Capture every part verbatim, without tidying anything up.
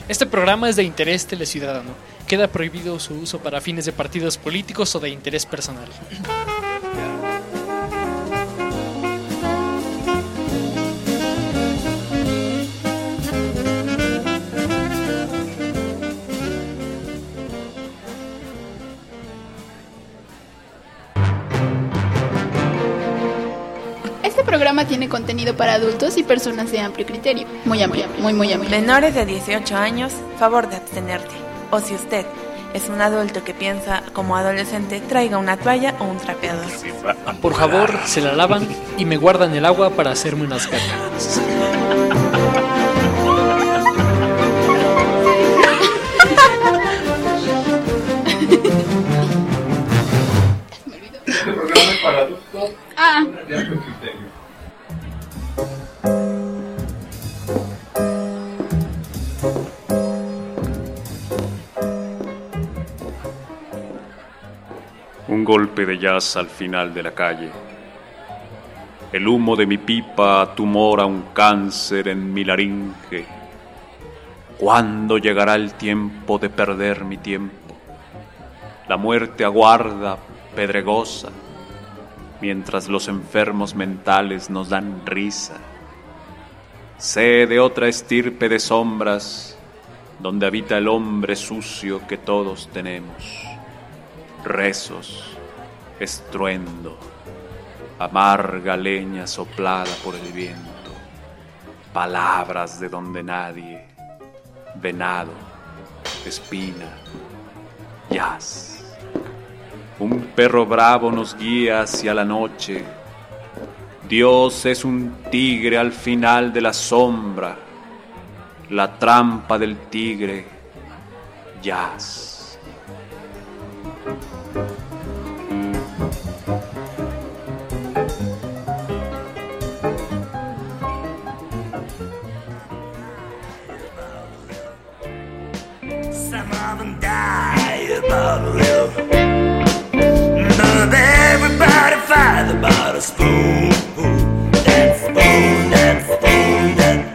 Este programa es de interés teleciudadano. Queda prohibido su uso para fines de partidos políticos o de interés personal. Este programa tiene contenido para adultos y personas de amplio criterio. Muy amplio, muy, muy amplio. Menores de dieciocho años, favor de abstenerte. O si usted es un adulto que piensa como adolescente, traiga una toalla o un trapeador. Por favor, se la lavan y me guardan el agua para hacerme unas cacadas. Este programa es para adultos. Ah. De amplio criterio. Un golpe de jazz al final de la calle. El humo de mi pipa tumora un cáncer en mi laringe. ¿Cuándo llegará el tiempo de perder mi tiempo? La muerte aguarda, pedregosa, mientras los enfermos mentales nos dan risa. Sé de otra estirpe de sombras, donde habita el hombre sucio que todos tenemos. Rezos, estruendo, amarga leña soplada por el viento, palabras de donde nadie, venado, espina, jazz. Un perro bravo nos guía hacia la noche. Dios es un tigre al final de la sombra, la trampa del tigre, jazz. Some of them die about a little, but everybody fight about a spoon, that spoon, that spoon, that.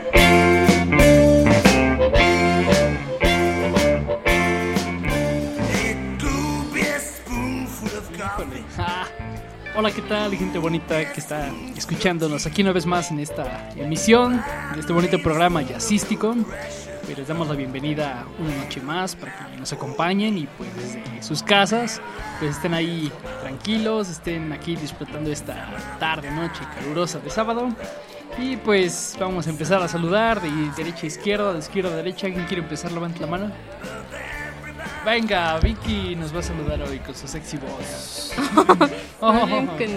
It could be a spoonful of coffee. Ah, hola, ¿qué tal, gente bonita que está escuchándonos aquí una vez más en esta emisión de este bonito programa jazzístico? Pues les damos la bienvenida una noche más para que nos acompañen y pues desde sus casas pues estén ahí tranquilos, estén aquí disfrutando esta tarde, noche calurosa de sábado. Y pues vamos a empezar a saludar de derecha a izquierda, de izquierda a derecha. ¿Alguien quiere empezar? Levante la mano. Venga, Vicky nos va a saludar hoy con su sexy voz. Oh, oh, oh, oh.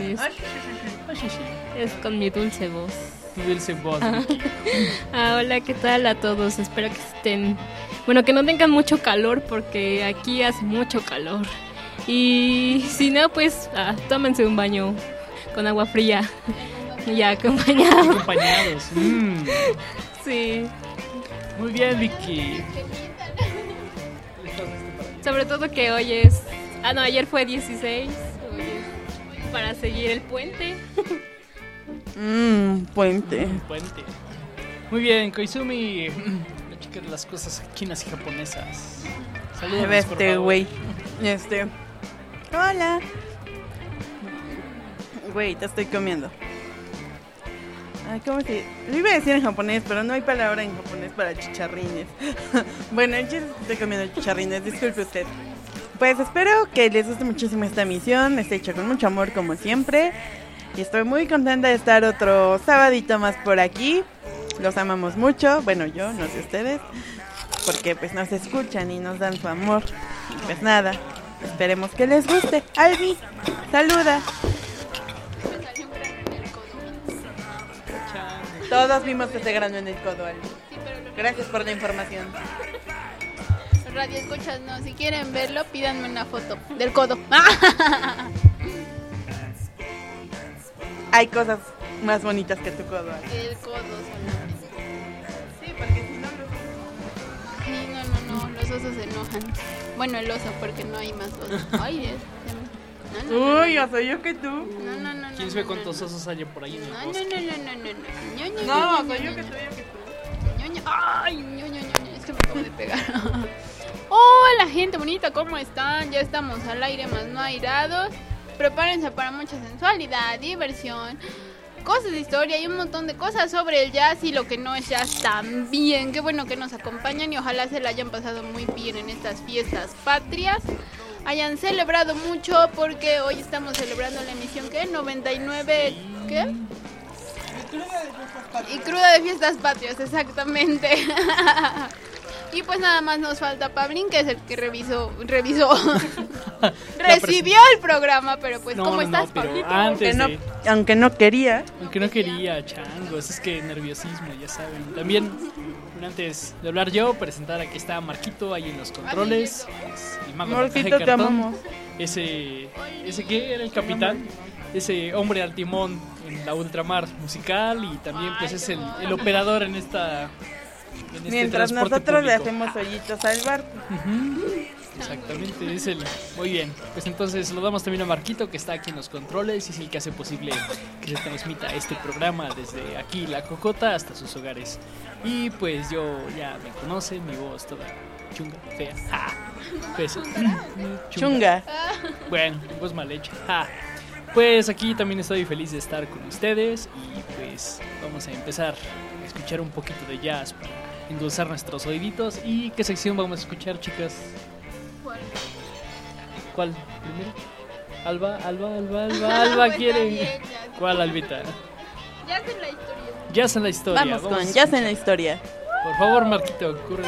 Es con mi dulce voz. Tu dulce voz, Vicky. Ah, hola, ¿qué tal a todos? Espero que estén... Bueno, que no tengan mucho calor porque aquí hace mucho calor. Y si no, pues ah, tómense un baño con agua fría. Ya, acompañados. Acompañados. Mm. Sí. Muy bien, Vicky. Sobre todo que hoy es... Ah, no, ayer fue dieciséis. Hoy es para seguir el puente. Mmm, puente. Mm, puente. Muy bien, Koizumi, la chica de las cosas chinas y japonesas. Saludos, por Este favor. güey. Este. Hola. Güey, te estoy comiendo. Ay, ¿cómo se...? Lo iba a decir en japonés, pero no hay palabra en japonés para chicharrines. Bueno, yo estoy comiendo chicharrines, disculpe usted. Pues espero que les guste muchísimo esta emisión. Está hecha con mucho amor, como siempre. Y estoy muy contenta de estar otro sabadito más por aquí. Los amamos mucho. Bueno, yo, no sé ustedes. Porque pues nos escuchan y nos dan su amor. Y pues nada, esperemos que les guste. Albi, saluda. Todos vimos que se granó en el codo, Albi. Gracias por la información. Radio escuchas, no, si quieren verlo, pídanme una foto del codo. Hay cosas más bonitas que tu codo, Albi. El codo solamente. Sí, porque si no los... Sí, no, no, no, los osos se enojan. Bueno, el oso, porque no hay más osos. Ay, es... No, no, no, Uy, no, yo soy yo que tú. no, no, no, ¿Quién no, sabe no, cuántos no, osos hay por ahí en el No, no, bosque? no, no, no, no, no, No, soy yo que soy yo que tú. Ñoño, ay, ñoño, ñoño, Es que me acabo de pegar. Hola gente bonita, ¿cómo están? Ya estamos al aire más no airados. Prepárense para mucha sensualidad, diversión, cosas de historia y un montón de cosas sobre el jazz y lo que no es jazz también. Qué bueno que nos acompañan y ojalá se la hayan pasado muy bien en estas fiestas patrias. Hayan celebrado mucho porque hoy estamos celebrando la emisión ¿qué? noventa y nueve ¿qué? Y cruda de fiestas patrias, exactamente. Y pues nada más nos falta Pablín, que es el que revisó, revisó, recibió el programa, pero pues No, ¿cómo no, estás, no, pero Pablito? antes Aunque de- no, aunque no quería. Aunque no quería, changos, es que nerviosismo, ya saben. También, antes de hablar yo, presentar aquí está Marquito, ahí en los controles. Es el mago de la caja de Marquito, te cartón. amamos. Ese, ese que era el capitán, ese hombre al timón en la ultramar musical y también pues es el, el operador en esta... en este Mientras transporte nosotros le público. hacemos hoyitos al barco. Exactamente, es el... Muy bien, pues entonces saludamos también a Marquito, que está aquí en los controles y es el que hace posible que se transmita este programa desde aquí, La Cocota, hasta sus hogares. Y pues yo, ya me conocen, mi voz toda chunga, fea. Ah, pues, Chunga. Bueno, mi voz mal hecha. Ah, pues aquí también estoy feliz de estar con ustedes y pues vamos a empezar a escuchar un poquito de jazz para endulzar nuestros oíditos. ¿Y qué sección vamos a escuchar, chicas? ¿Cuál primero? Alba, Alba, Alba, Alba, Alba Pues quiere. está bien, ya. ¿Cuál, Albita? Ya sé la historia. Jazz en la historia. Vamos con a Jazz en escuchar. la historia. Por favor, Marquito, ocurre.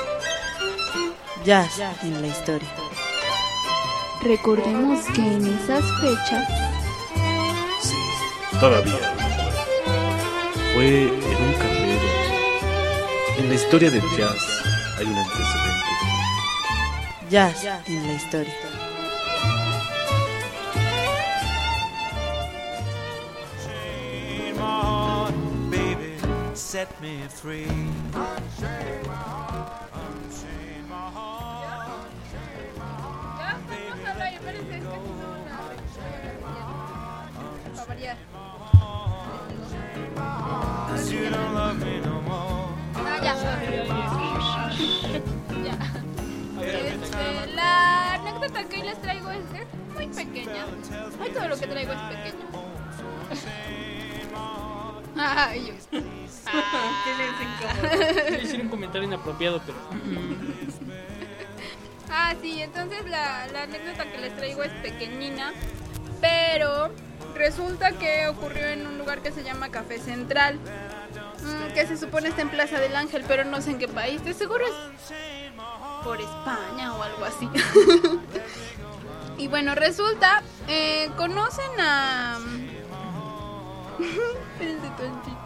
Jazz en la historia. Recordemos que en esas fechas Sí, todavía. Fue en un café. En la historia del jazz hay un antecedente. Jazz en la historia. Set me free. ya, vamos a hablar, espérense, es que si no la para variar. You don't love me no more. Ah, ya. Ya. Este, la anécdota que hoy les traigo es es muy pequeña. Hoy todo lo que traigo es pequeño. Ay, yo. Quiero decir un comentario inapropiado, pero. Ah, sí, entonces la, la anécdota que les traigo es pequeñina, pero resulta que ocurrió en un lugar que se llama Café Central, mm, que se supone está en Plaza del Ángel, pero no sé en qué país, de seguro es por España o algo así. Y bueno, resulta, eh, ¿conocen a...? Espérense tantito.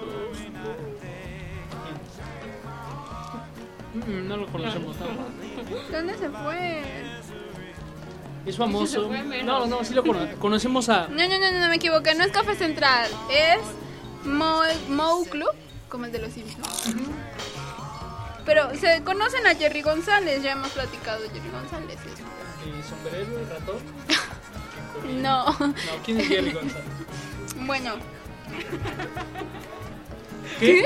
Mm, No lo conocemos. No. ¿Dónde se fue? Es famoso. No, no, sí lo cono- conocemos a. No, no, no, no, me equivoqué, no es Café Central, es Mo, Mo Club, como el de los Simpsons. Pero se conocen a Jerry González, ya hemos platicado de Jerry González. es- ¿El sombrero, el ratón? No, No, ¿quién es Jerry González? bueno, ¿Qué?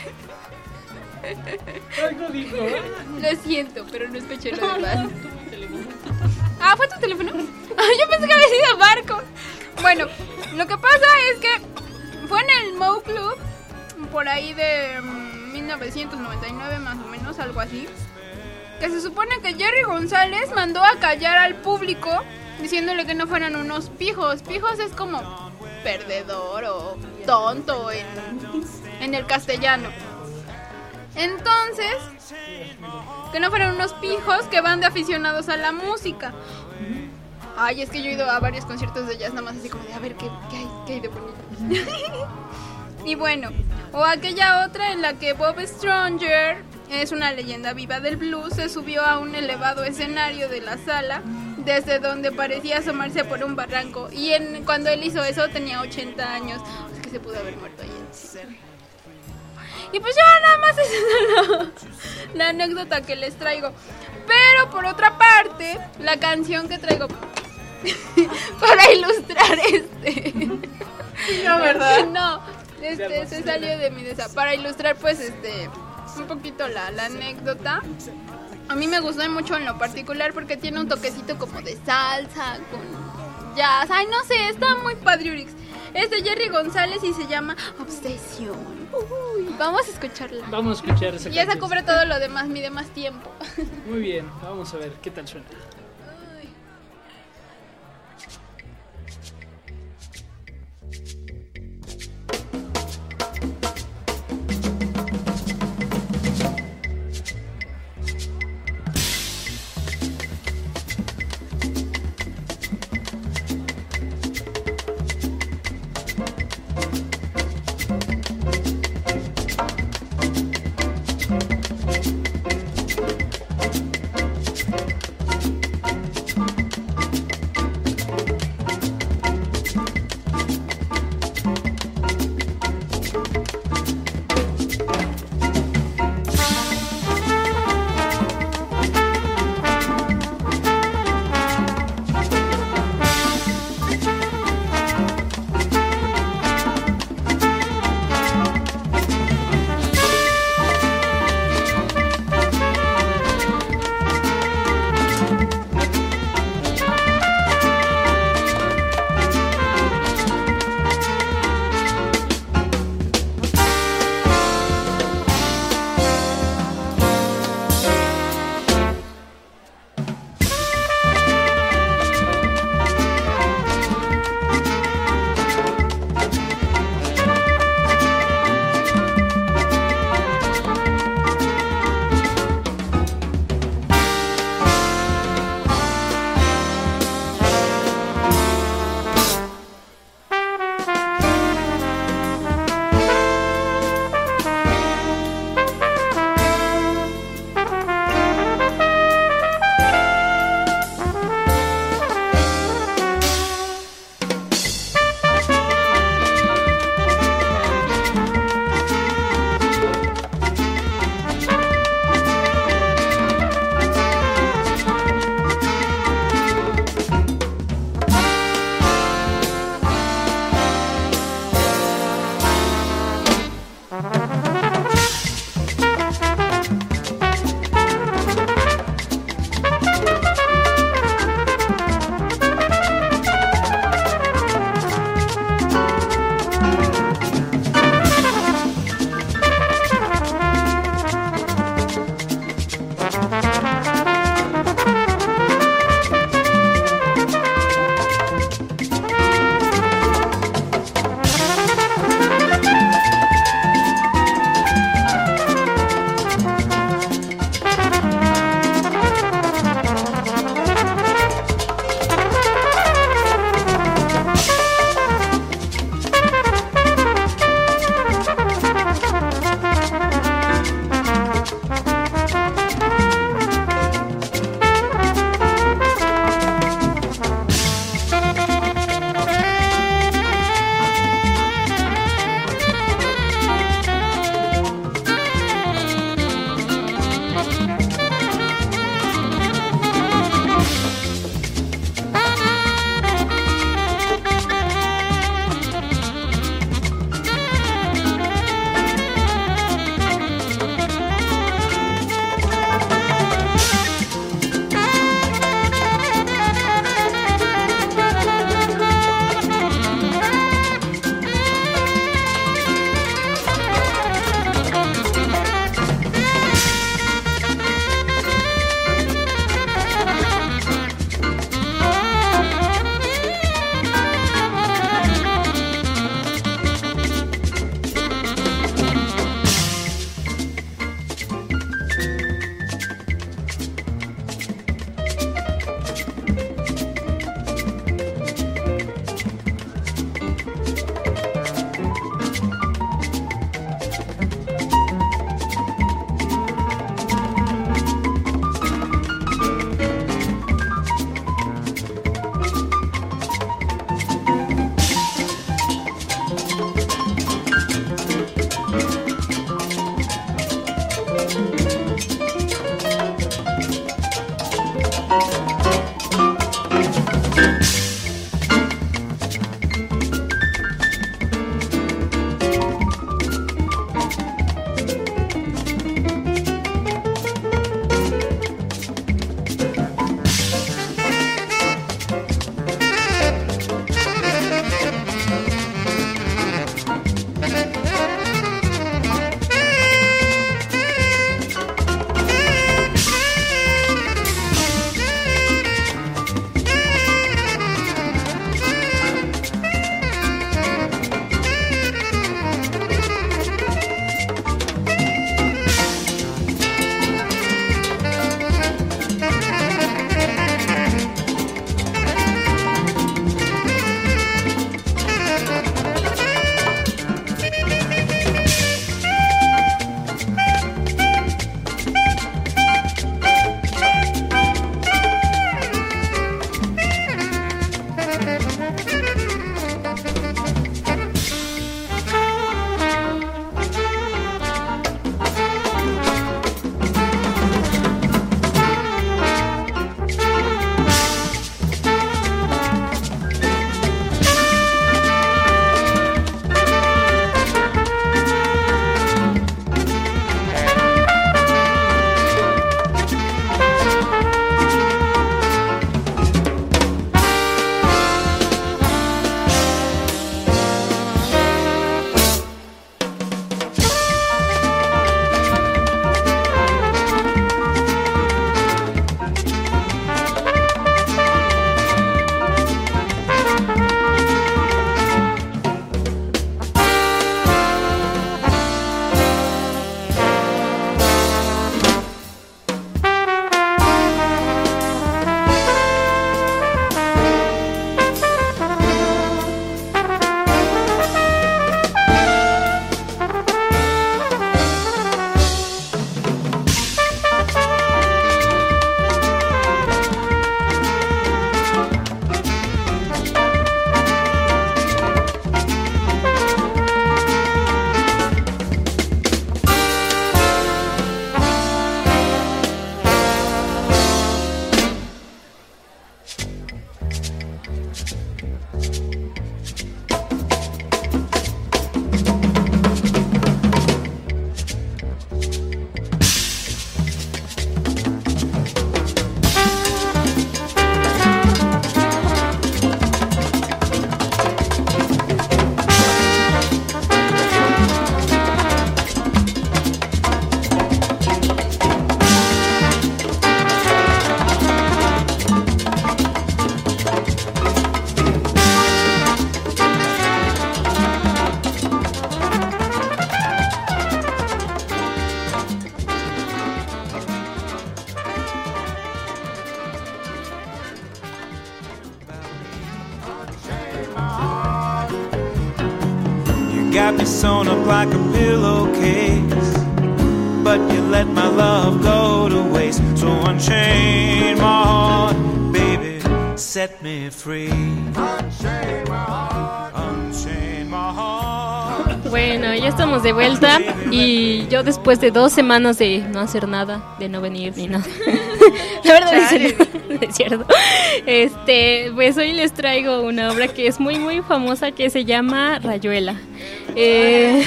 Algo dijo. lo siento, pero no escuché lo demás. Ah, ¿fue tu teléfono? Ah, yo pensé que había sido Marco. Bueno, lo que pasa es que fue en el Mo Club, por ahí de mm, mil novecientos noventa y nueve más o menos, algo así, que se supone que Jerry González mandó a callar al público diciéndole que no fueran unos pijos. Pijos es como perdedor o tonto en, en el castellano. Entonces, que no fueran unos pijos que van de aficionados a la música. Ay, es que yo he ido a varios conciertos de jazz nada más así como de a ver qué, qué hay, qué hay de bonito. Y bueno, o aquella otra en la que Bob Stronger, es una leyenda viva del blues, se subió a un elevado escenario de la sala desde donde parecía asomarse por un barranco, y en, cuando él hizo eso tenía ochenta años. Es que se pudo haber muerto ahí encima. Y pues ya nada más esa es la, la anécdota que les traigo. Pero por otra parte, la canción que traigo para ilustrar este... No, ¿verdad? No, este se salió de mi desa. Para ilustrar pues este un poquito la, la anécdota. A mí me gustó mucho en lo particular porque tiene un toquecito como de salsa con jazz. Ay, no sé, está muy padre, Urix. Es de Jerry González y se llama Obsesión. Uy, vamos a escucharla. Vamos a escuchar esa Y esa canción. cubre todo lo demás, mide más tiempo. Muy bien, vamos a ver qué tal suena. Thank got me sewn up like a pillowcase, but you let my love go to waste. So unchain my heart, baby, set me free. Unchain my heart, unchain my heart. Bueno, ya estamos de vuelta y yo después de dos semanas de no hacer nada, de no venir ni nada. La verdad es, es cierto. Este, pues hoy les traigo una obra que es muy muy famosa que se llama Rayuela. Eh,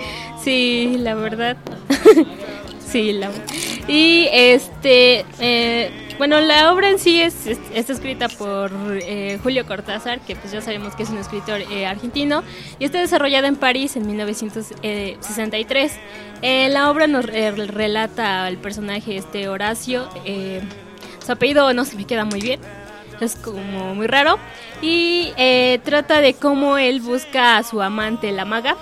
sí, la verdad. Sí, la. Y este, eh, bueno, la obra en sí es, es está escrita por eh, Julio Cortázar, que pues ya sabemos que es un escritor eh, argentino, y está desarrollada en París en mil novecientos sesenta y tres. Eh, la obra nos eh, relata al personaje este Horacio. Eh, su apellido no se me queda muy bien, es como muy raro, y eh, trata de cómo él busca a su amante, la maga,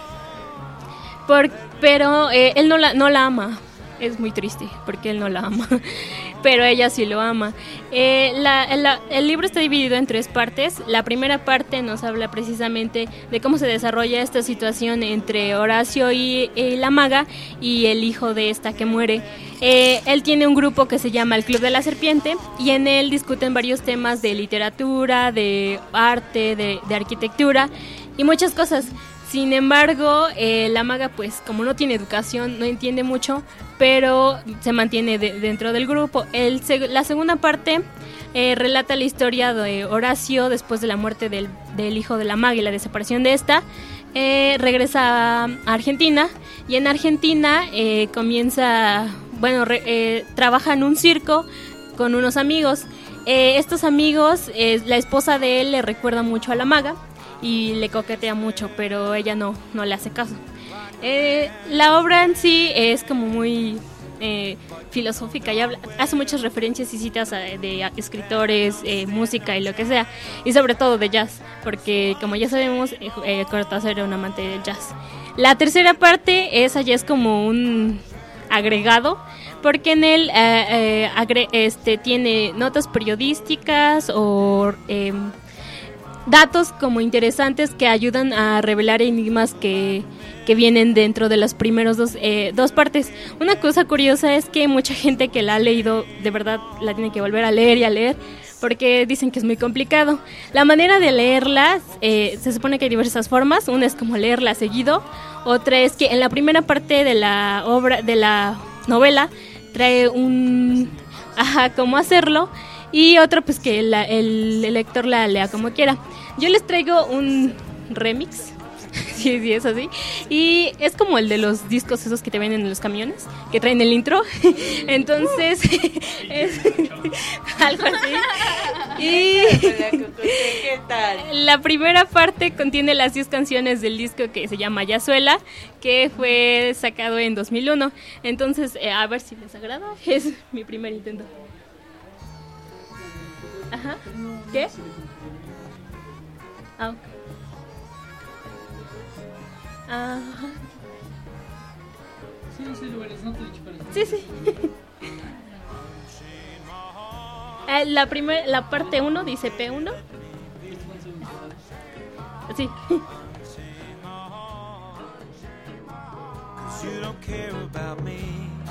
por, pero eh, él no la, no la ama. Es muy triste porque él no la ama, pero ella sí lo ama. Eh, la, la, el libro está dividido en tres partes. La primera parte nos habla precisamente de cómo se desarrolla esta situación entre Horacio y, y la maga y el hijo de esta que muere. Eh, él tiene un grupo que se llama el Club de la Serpiente y en él discuten varios temas de literatura, de arte, de, de arquitectura y muchas cosas. Sin embargo, eh, la maga, pues, como no tiene educación, no entiende mucho, pero se mantiene de, dentro del grupo. El, la segunda parte eh, relata la historia de Horacio después de la muerte del, del hijo de la maga y la desaparición de esta. Eh, regresa a Argentina y en Argentina eh, comienza, bueno, re, eh, trabaja en un circo con unos amigos. Eh, estos amigos, eh, la esposa de él le recuerda mucho a la maga y le coquetea mucho, pero ella no, no le hace caso. Eh, la obra en sí es como muy eh, filosófica y habla, hace muchas referencias y citas a, de a escritores, eh, música y lo que sea, y sobre todo de jazz, porque como ya sabemos, eh, eh, Cortázar era un amante del jazz. La tercera parte, esa ya es como un agregado, porque en él eh, eh, agre- este, tiene notas periodísticas o Eh, datos como interesantes que ayudan a revelar enigmas que, que vienen dentro de las primeras dos, eh, dos partes. Una cosa curiosa es que mucha gente que la ha leído, de verdad la tiene que volver a leer y a leer, porque dicen que es muy complicado. La manera de leerlas, eh, se supone que hay diversas formas. Una es como leerla seguido, otra es que en la primera parte de la obra, de la novela, trae un... ajá, cómo hacerlo, y otra pues que la, el, el lector la lea como quiera. Yo les traigo un remix. Sí, sí, es así. Y es como el de los discos esos que te venden en los camiones, que traen el intro. Entonces, es algo así. Y ¿Qué tal? la primera parte contiene las diez canciones del disco que se llama Yazuela, que fue sacado en dos mil uno. Entonces, eh, a ver si les agrada. Es mi primer intento. Ajá. ¿Qué? Ah, ok. Ajá. Sí, sí, lugares, no te he dicho, pero... Sí, sí. Eh, la primer, la parte uno dice P uno. Sí. You don't care about me.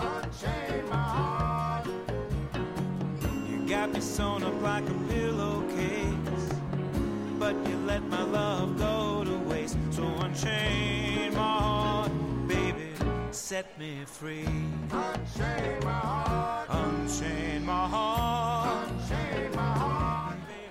You got me sewn up like a pillowcase, but you let my love go to waste. So unchain my heart, baby, set me free. Unchain my heart, unchain my heart, unchain my heart, baby.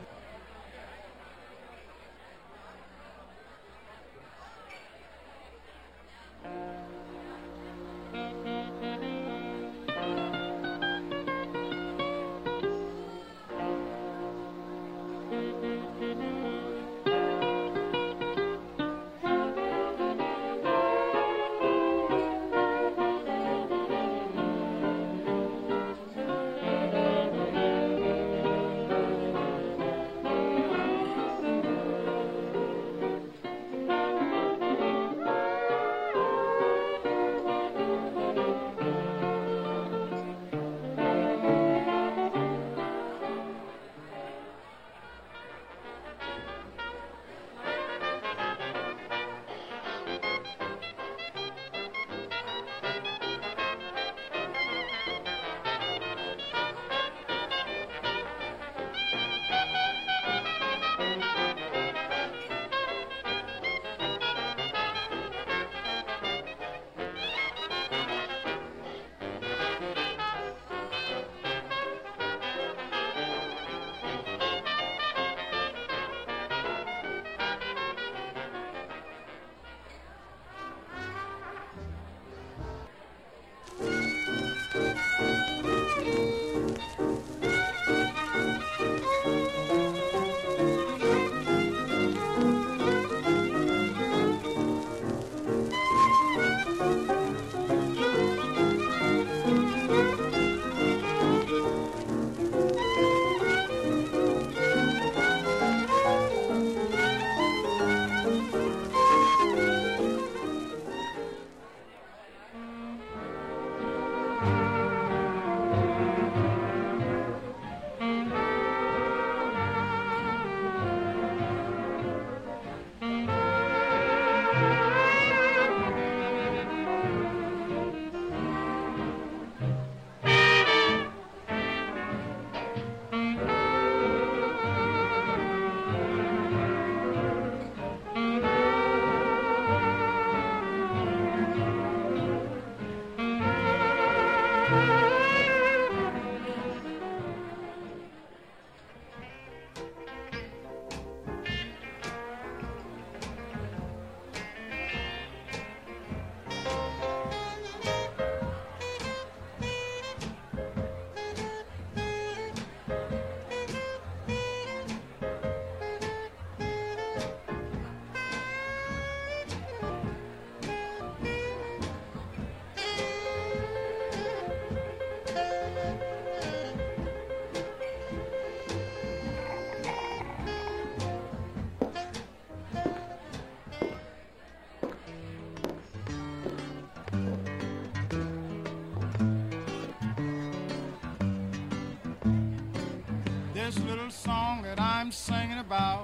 This little song that I'm singing about,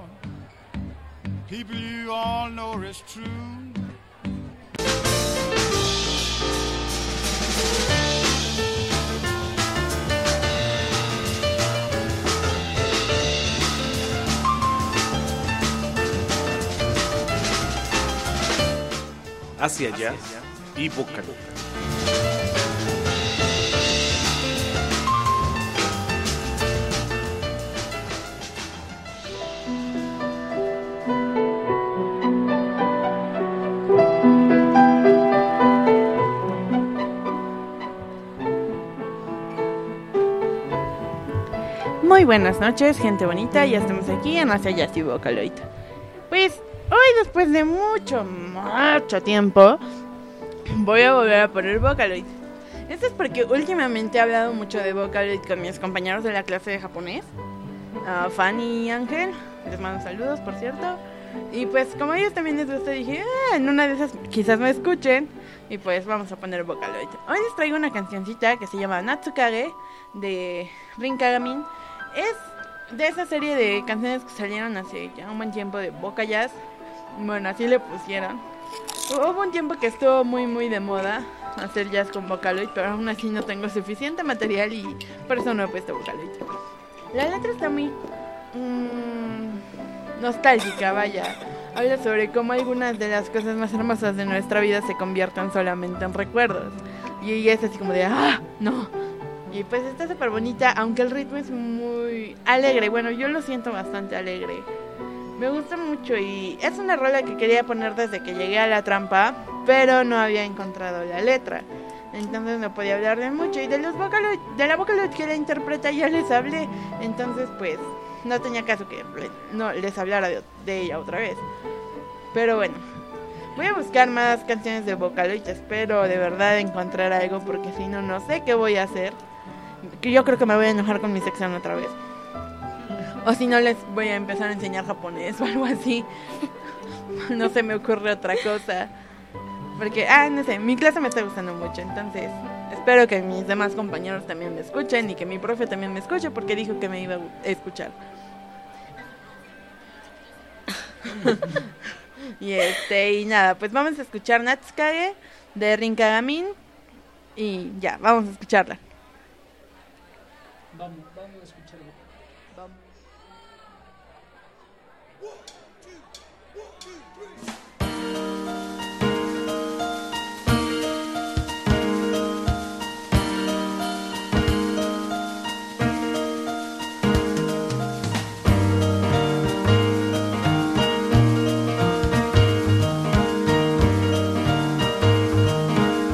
people you all know is true. Asia Jazz y Vocaloid. Muy buenas noches, gente bonita, ya estamos aquí en Asia Jazz y Vocaloid. Pues hoy, después de mucho, mucho tiempo, voy a volver a poner Vocaloid. Esto es porque últimamente he hablado mucho de Vocaloid con mis compañeros de la clase de japonés, uh, Fanny y Ángel, les mando saludos, por cierto. Y pues como a ellos también les gusta, dije, ah, en una de esas quizás me escuchen. Y pues vamos a poner Vocaloid. Hoy les traigo una cancioncita que se llama Natsukage, de Rin Kagamin. Es de esa serie de canciones que salieron hace ya un buen tiempo de Boca Jazz. Bueno, así le pusieron. Hubo un tiempo que estuvo muy muy de moda hacer jazz con Vocaloid, pero aún así no tengo suficiente material y por eso no he puesto Vocaloid. La letra está muy mmm, nostálgica, vaya. Habla sobre cómo algunas de las cosas más hermosas de nuestra vida se convierten solamente en recuerdos. Y es así como de, ¡ah! ¡No! Y pues está súper bonita, aunque el ritmo es muy alegre. Bueno, yo lo siento bastante alegre. Me gusta mucho y es una rola que quería poner desde que llegué a la trampa, pero no había encontrado la letra. Entonces no podía hablar de mucho. Y de los Vocaloid, de la Vocaloid que la interpreta ya les hablé. Entonces pues no tenía caso que no les hablara de, de ella otra vez. Pero bueno, voy a buscar más canciones de Vocaloid. Espero de verdad encontrar algo, porque si no, no sé qué voy a hacer. Que yo creo que me voy a enojar con mi sección otra vez. O si no, les voy a empezar a enseñar japonés o algo así. No se me ocurre otra cosa. Porque, ah, no sé, mi clase me está gustando mucho. Entonces, espero que mis demás compañeros también me escuchen y que mi profe también me escuche, porque dijo que me iba a escuchar. Y este, y nada, pues vamos a escuchar Natsukage de Rin Kagamin. Y ya, vamos a escucharla. Vamos, vamos a escucharlo. Vamos.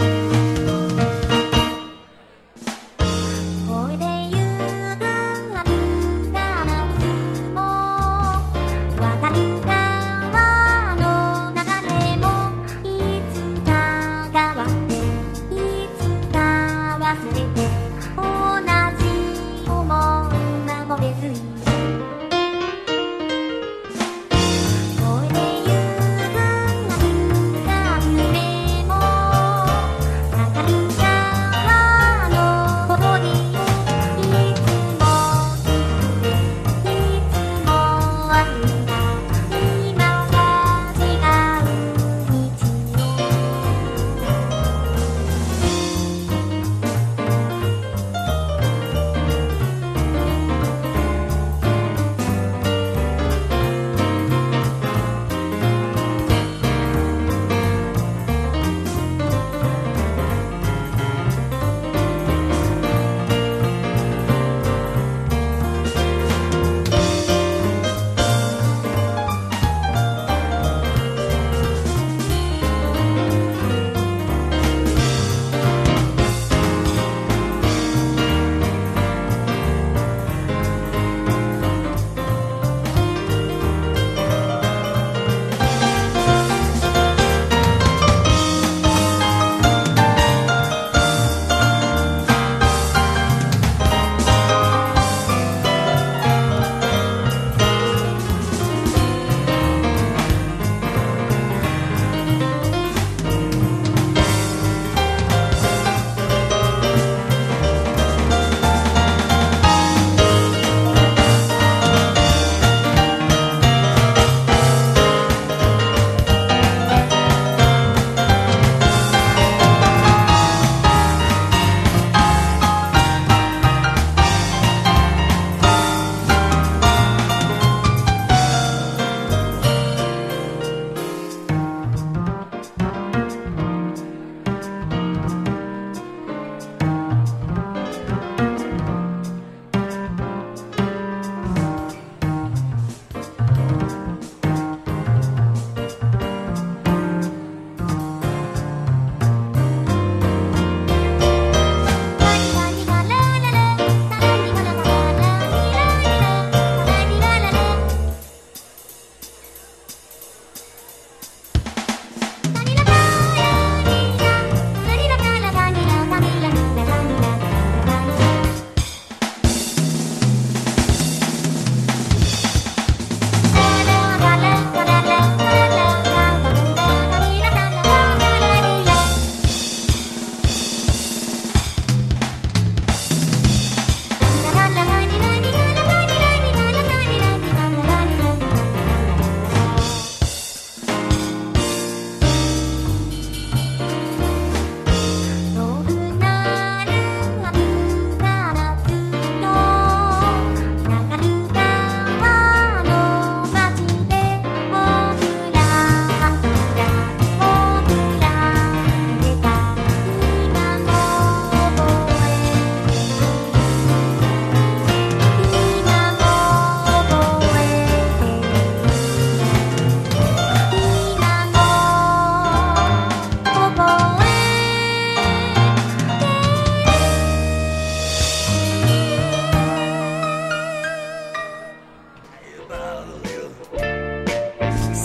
「おいで夕が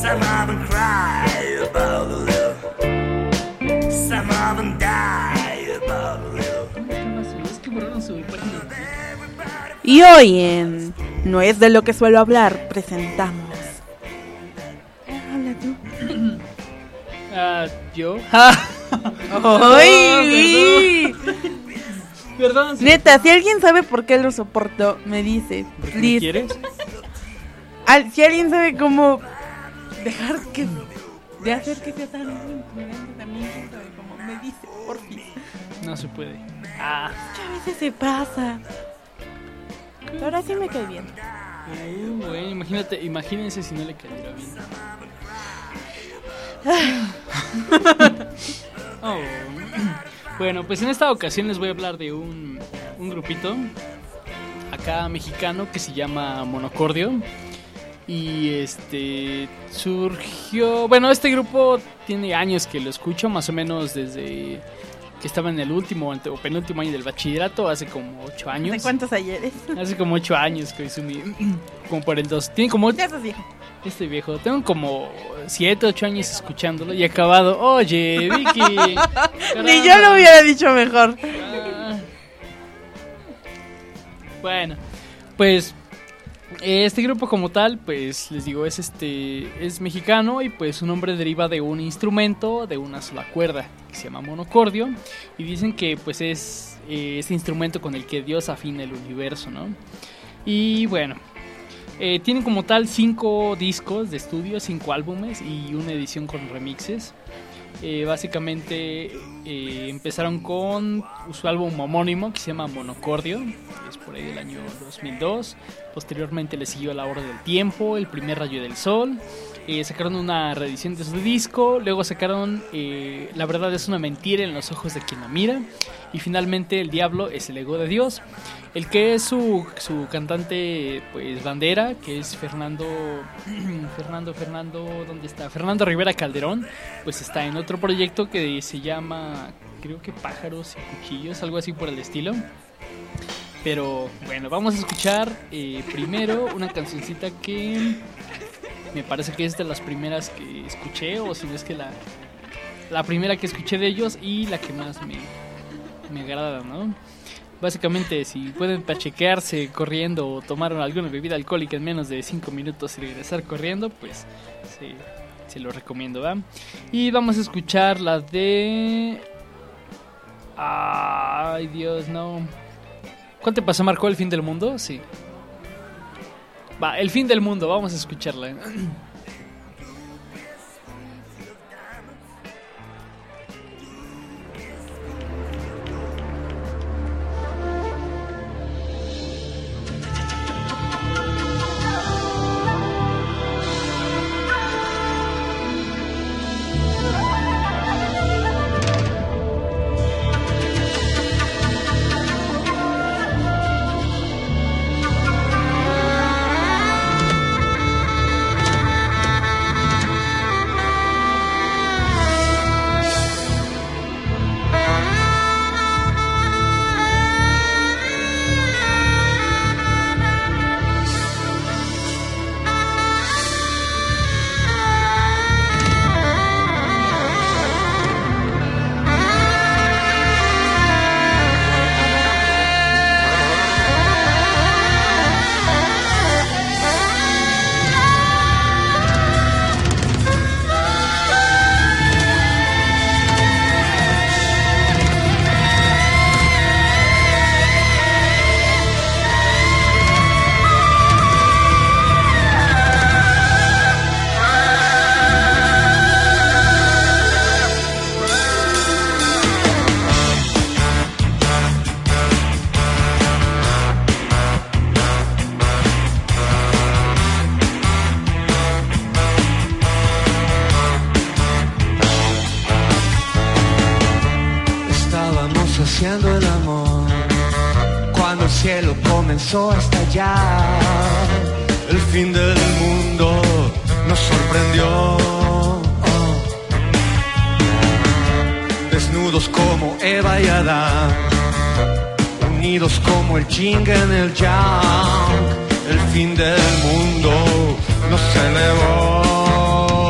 Some of them cry about a little. Some of them die about a little. Es que borraron su página. Y hoy en No es de lo que suelo hablar, presentamos. Habla tú. Ah, ¿yo? ¡Ay! Perdón. Sí. Neta, si alguien sabe por qué lo soporto, me dice. ¿Por qué me Please. quieres? Al, si alguien sabe cómo dejar que de hacer que sea tan imprudente también, quién sabe cómo me dice, por fin. No se puede. Ah. Que a veces se pasa. Pero ahora sí me cae bien. Uh, bueno, imagínate, imagínense si no le cayera bien. Oh. Bueno, pues en esta ocasión les voy a hablar de un, un grupito acá mexicano que se llama Monocordio. Y este surgió, bueno, este grupo tiene años que lo escucho, más o menos desde que estaba en el último o penúltimo año del bachillerato, hace como ocho años. ¿De cuántos ayeres? Hace como ocho años que hice mi, como por el dos. Tiene como... Ya estás viejo. Estoy viejo. Tengo como siete, ocho años escuchándolo y he acabado. Oye, Vicky. Ni yo lo hubiera dicho mejor. Ah. Bueno, pues este grupo como tal, pues les digo, es este es mexicano y pues su nombre deriva de un instrumento de una sola cuerda que se llama monocordio y dicen que pues es eh, ese instrumento con el que Dios afina el universo, ¿no? Y bueno, eh, tienen como tal cinco discos de estudio, cinco álbumes y una edición con remixes. Eh, básicamente eh, empezaron con su álbum homónimo que se llama Monocordio, que es por ahí del año dos mil dos. Posteriormente le siguió La Hora del Tiempo, El Primer Rayo del Sol. Eh, sacaron una reedición de su disco. Luego sacaron eh, La Verdad es una mentira en los ojos de quien la mira. Y finalmente El Diablo es el ego de Dios. El que es su, su cantante pues bandera, que es Fernando Fernando, Fernando, ¿dónde está? Fernando Rivera Calderón, pues está en otro proyecto que se llama, creo que Pájaros y Cuchillos, algo así por el estilo. Pero bueno, vamos a escuchar eh, primero una cancioncita que me parece que es de las primeras que escuché, o si no es que la, la primera que escuché de ellos y la que más me, me agrada, ¿no? Básicamente, si pueden pachequearse corriendo o tomar alguna bebida alcohólica en menos de cinco minutos y regresar corriendo, pues se, se lo recomiendo, ¿va? Y vamos a escuchar la de... Ay, Dios, no. ¿Cuál te pasó, Marco? ¿El fin del mundo? Sí. Va, El fin del mundo, vamos a escucharla. acariciando el amor. Cuando el cielo comenzó a estallar, el fin del mundo nos sorprendió. Desnudos como Eva y Adán, unidos como el yin en el yang, el fin del mundo nos elevó.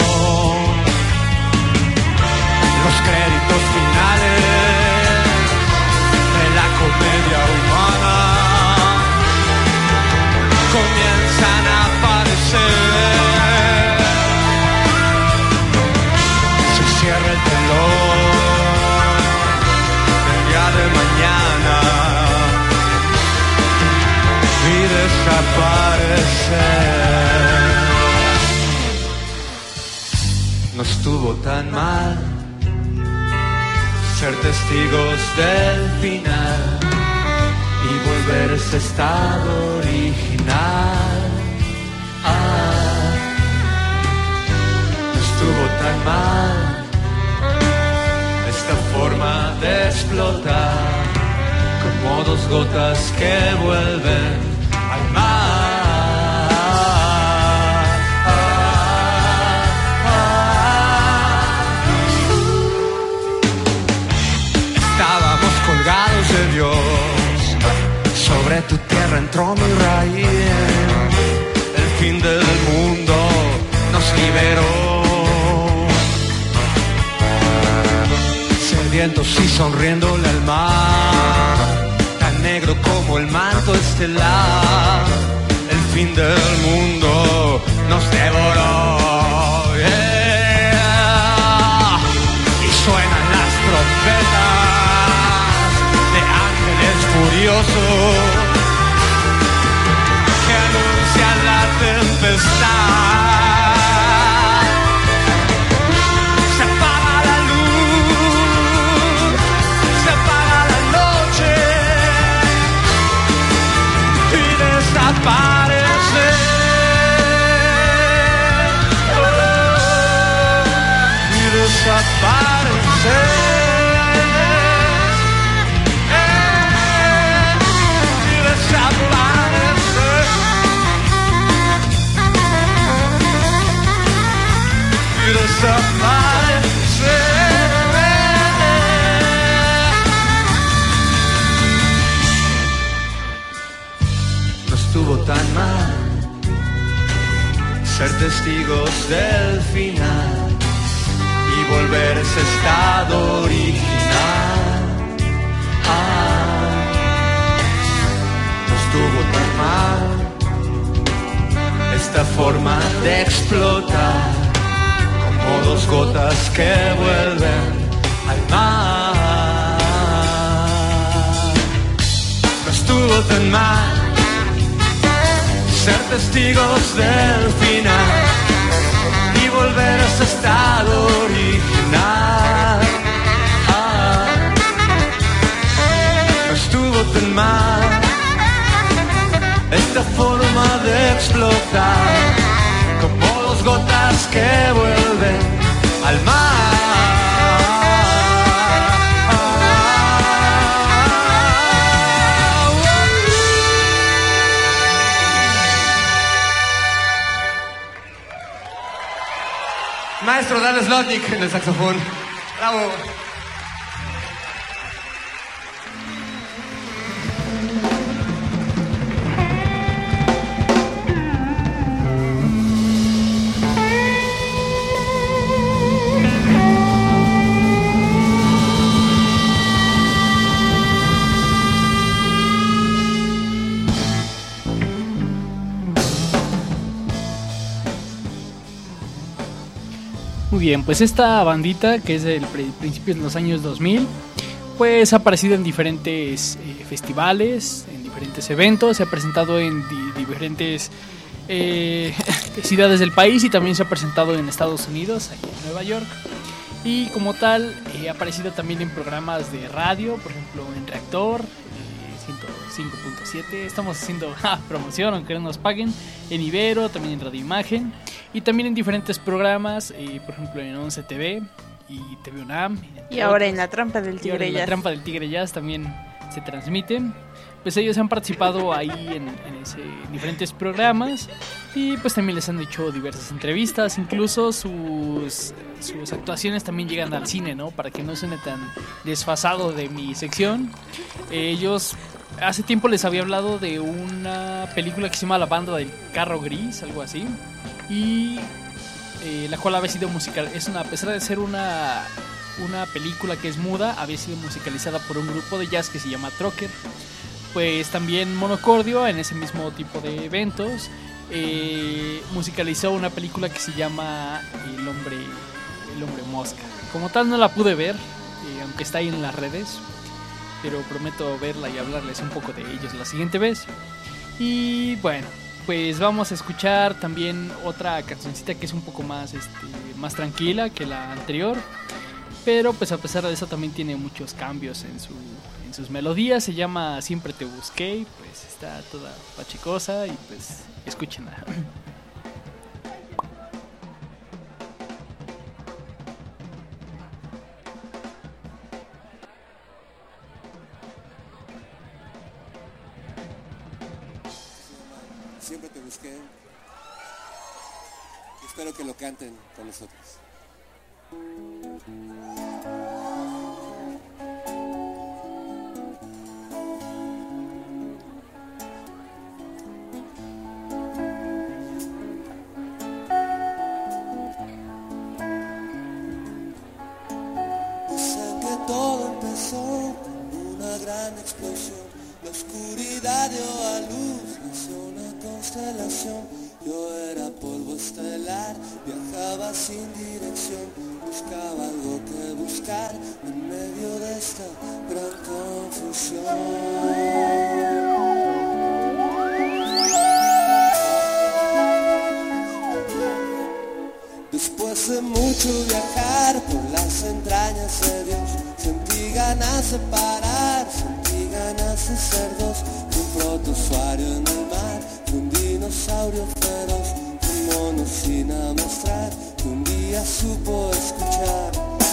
estuvo tan mal ser testigos del final y volver a ese estado original. Ah, no estuvo tan mal esta forma de explotar, como dos gotas que vuelven al mar. Estábamos colgados de Dios, sobre tu tierra entró mi raíz, el fin del mundo nos liberó. Sedientos y sonriéndole al mar, tan negro como el manto estelar, el fin del mundo nos devoró. Yeah. Y suenan las trompetas de ángeles furiosos que anuncian la tempestad. Se apaga la luz, se apaga la noche y desaparece. Oh, y desaparece. No estuvo tan mal ser testigos del final y volver a ese estado original. Ah, no estuvo tan mal esta forma de explotar, como dos gotas que vuelven al mar. No estuvo tan mal ser testigos del final y volver a ese estado original. Ah, no estuvo tan mal esta forma de explotar, como dos gotas que vuelven al mar. Maestro Dan Slotnick en el saxofón. Bravo. Muy bien, pues esta bandita, que es del principio de los años dos mil, pues ha aparecido en diferentes eh, festivales, en diferentes eventos, se ha presentado en di- diferentes eh, ciudades del país y también se ha presentado en Estados Unidos, aquí en Nueva York. Y como tal, eh, ha aparecido también en programas de radio, por ejemplo en Reactor, eh, ciento cinco punto siete, estamos haciendo ja, promoción aunque no nos paguen, en Ibero, también en Radio Imagen. Y también en diferentes programas, eh, por ejemplo en once T V y T V UNAM. Y ahora en La Trampa del Y ahora Tigre en La Jazz. Trampa del Tigre Jazz también se transmiten. Pues ellos han participado ahí en, en, ese, en diferentes programas y pues también les han hecho diversas entrevistas. Incluso sus, sus actuaciones también llegan al cine, ¿no? Para que no suene tan desfasado de mi sección. Eh, ellos... Hace tiempo les había hablado de una película que se llama La Banda del Carro Gris, algo así. Y eh, la cual había sido musical. Es una, a pesar de ser una, una película que es muda, había sido musicalizada por un grupo de jazz que se llama Trocker. Pues también Monocordio, en ese mismo tipo de eventos, eh, musicalizó una película que se llama El Hombre, El Hombre Mosca. Como tal no la pude ver, eh, aunque está ahí en las redes, pero prometo verla y hablarles un poco de ellos la siguiente vez. Y bueno, pues vamos a escuchar también otra cancioncita que es un poco más, este, más tranquila que la anterior. Pero pues a pesar de eso también tiene muchos cambios en, su, en sus melodías. Se llama Siempre te busqué, pues está toda pachecosa y pues escúchenla. Siempre te busqué. Espero que lo canten con nosotros. Dicen que todo empezó con una gran explosión. La oscuridad dio a luz, nació una constelación. Yo era polvo estelar, viajaba sin dirección, buscaba algo que buscar en medio de esta gran confusión. Después de mucho viajar por las entrañas de Dios, sentí ganas de parar, sentí ganas de ser dos, un protozoario en el mar, un dinosaurio feroz, un mono sin amostrar, que un día supo escuchar.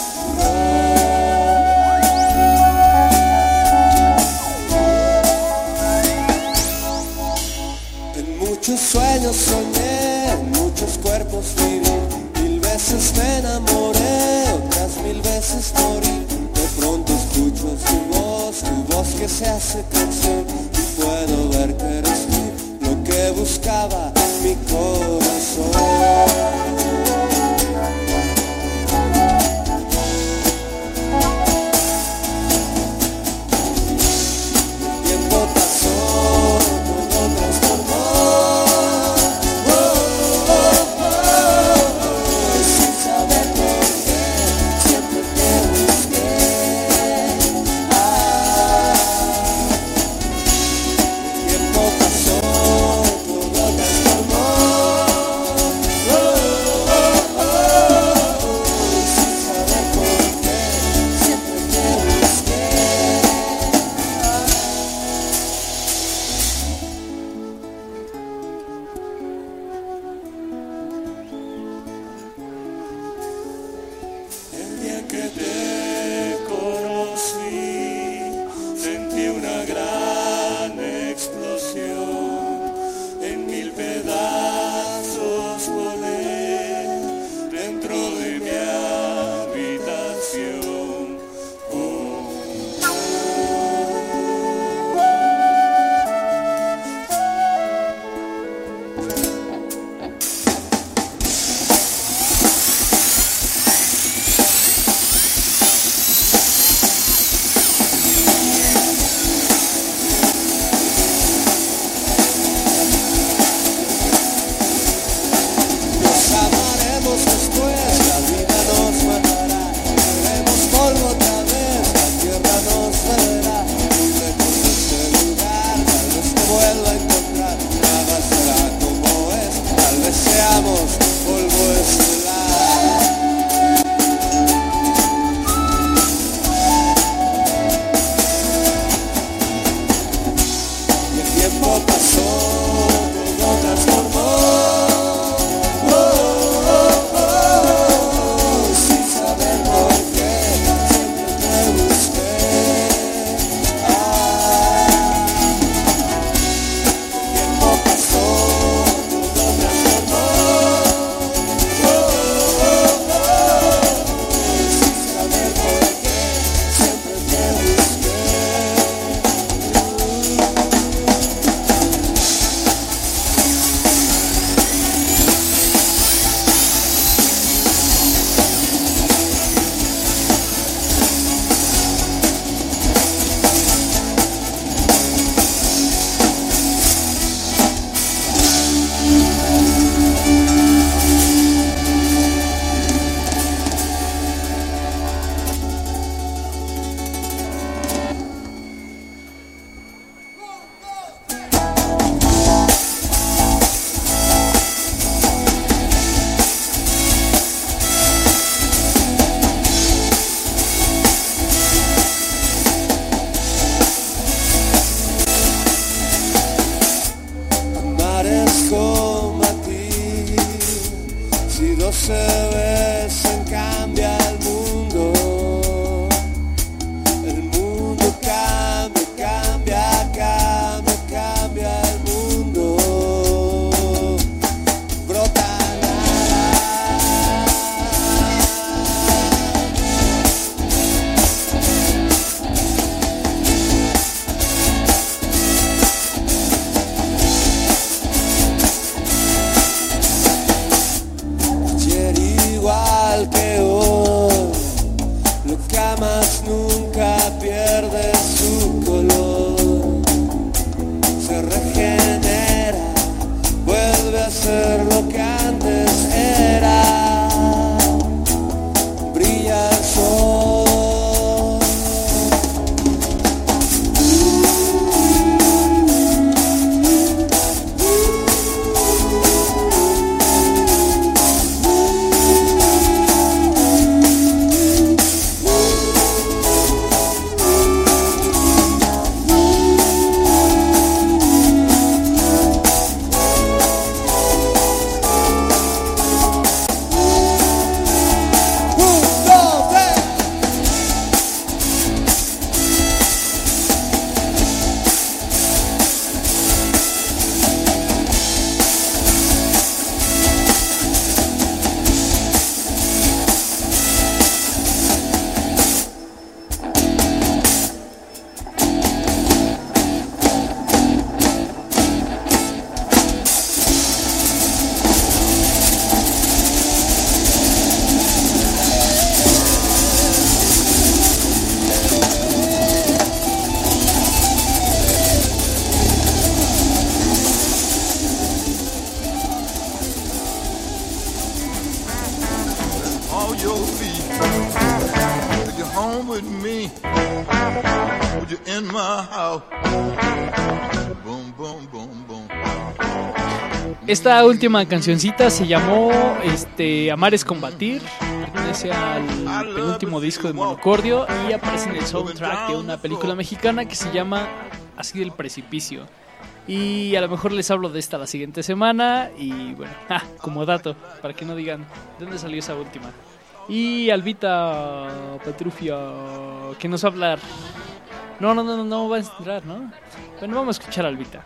En muchos sueños soñé, en muchos cuerpos viví, mil veces me enamoré, otras mil veces morí. De pronto escucho tu voz, tu voz que se hace canción, y puedo ver que eres tú lo que buscaba mi corazón. Si doce veces cambia el mundo, el mundo cambia, cambia, cambia, cambia el mundo. Brota igual que hoy, lo que amas nunca pierde su color, se regenera, vuelve a ser lo que antes era, brilla el sol. Esta última cancioncita se llamó este, Amar es Combatir, pertenece al penúltimo disco de Monocordio y aparece en el soundtrack de una película mexicana que se llama Así del Precipicio. Y a lo mejor les hablo de esta la siguiente semana y bueno, ah, como dato, para que no digan de dónde salió esa última. Y Albita Petrufia, que nos va a hablar. No, no, no, no va a entrar, ¿no? Bueno, vamos a escuchar a Albita.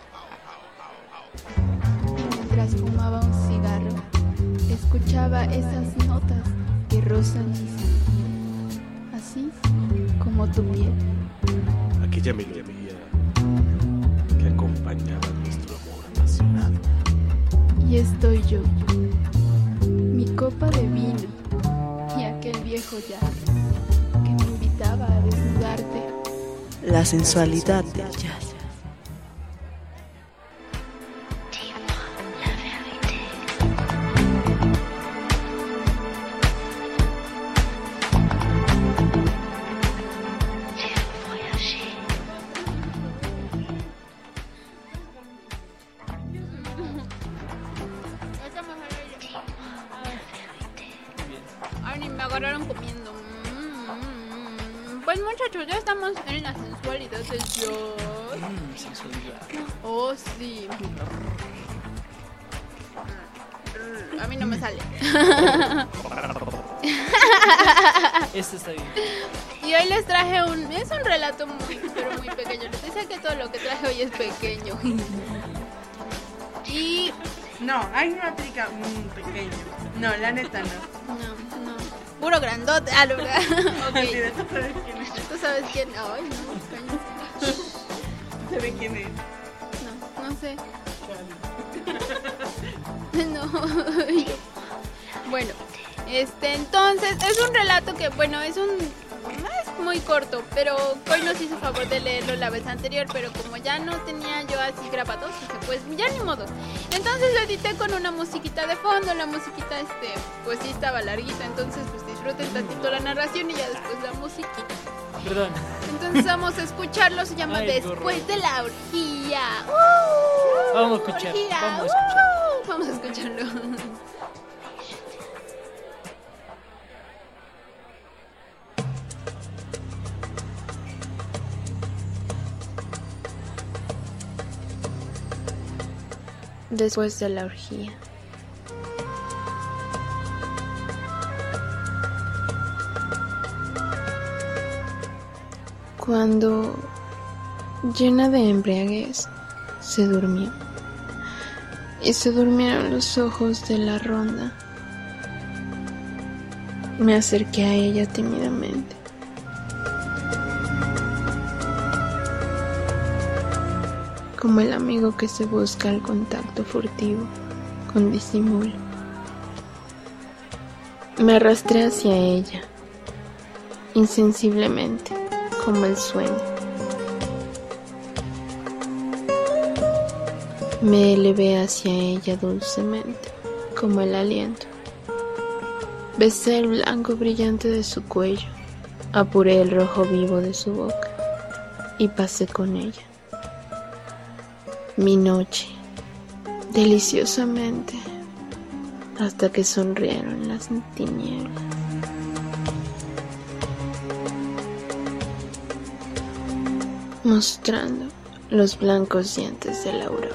Mientras fumaba un cigarro, escuchaba esas notas que rozan mi sentido, así como tu piel. Aquella melodía que acompañaba nuestro amor apasionado. Y estoy yo, mi copa de vino y aquel viejo jazz que me invitaba a desnudarte. La sensualidad del jazz. Ay, ni me agarraron comiendo. Pues muchachos, ya estamos en la sensualidad del jazz. Mm, sensualidad. Oh, sí. A mí no me sale. Este está bien. Y hoy les traje un... Es un relato muy, pero muy pequeño. Les decía que todo lo que traje hoy es pequeño. Y... No, ahí no aplica un pequeño. No, la neta no. No, no. Puro grandote. Ah, lo verdad. Ok. Sí, ¿tú sabes quién es? ¿Tú sabes quién? Ay, no, cállate. ¿Se ve quién es? No, no sé. No. Bueno, este, entonces, es un relato que, bueno, es un... es muy corto, pero hoy nos hizo favor de leerlo la vez anterior, pero como ya no tenía yo así grabados, pues ya ni modo. Entonces lo edité con una musiquita de fondo, la musiquita, este, pues sí estaba larguita, entonces pues disfruten tantito la narración y ya después la musiquita. Perdón. Entonces vamos a escucharlo, se llama Ay, Después gorro. de la orgía. ¡Uh! Vamos a escuchar, Orgía. vamos a escuchar. ¡Uh! Vamos a escucharlo. Después de la orgía. Cuando, llena de embriaguez, se durmió. Y se durmieron los ojos de la ronda. Me acerqué a ella tímidamente. Como el amigo que se busca el contacto furtivo, con disimulo. Me arrastré hacia ella, insensiblemente, como el sueño. Me elevé hacia ella dulcemente, como el aliento. Besé el blanco brillante de su cuello, apuré el rojo vivo de su boca y pasé con ella. Mi noche, deliciosamente, hasta que sonrieron las tinieblas. Mostrando los blancos dientes de la aurora.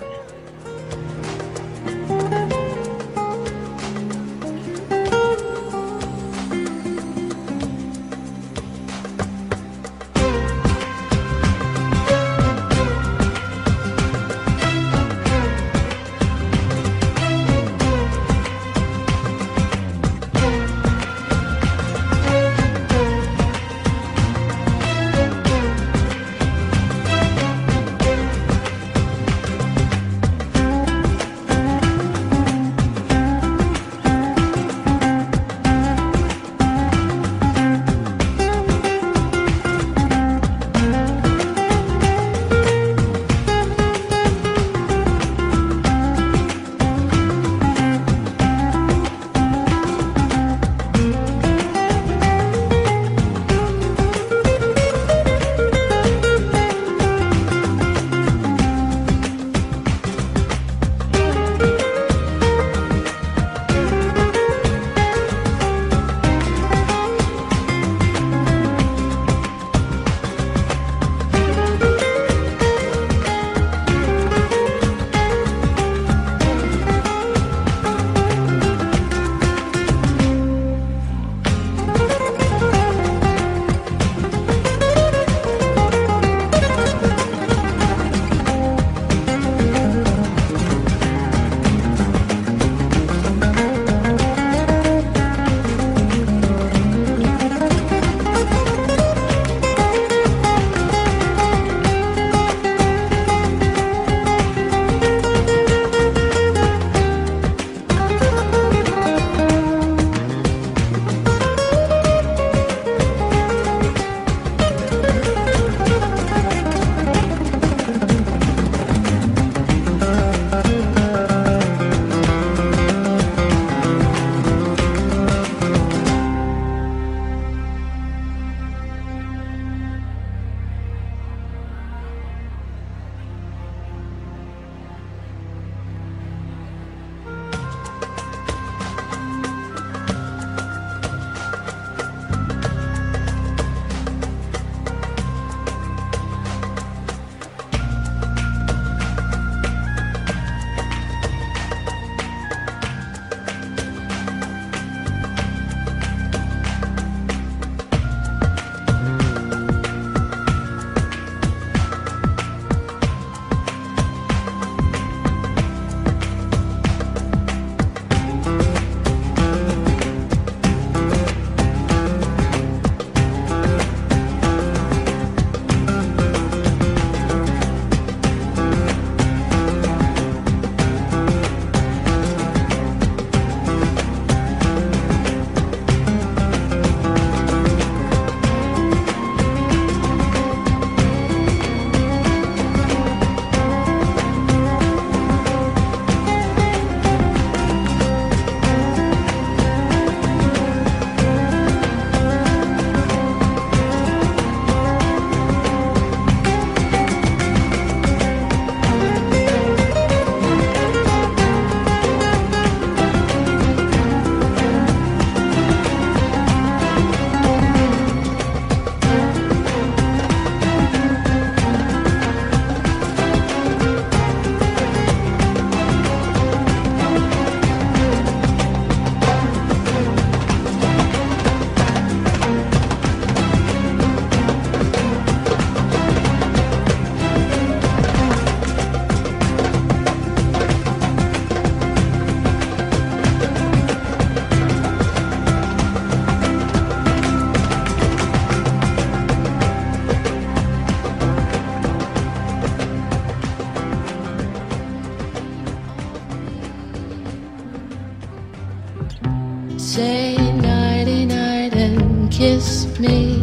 kiss me.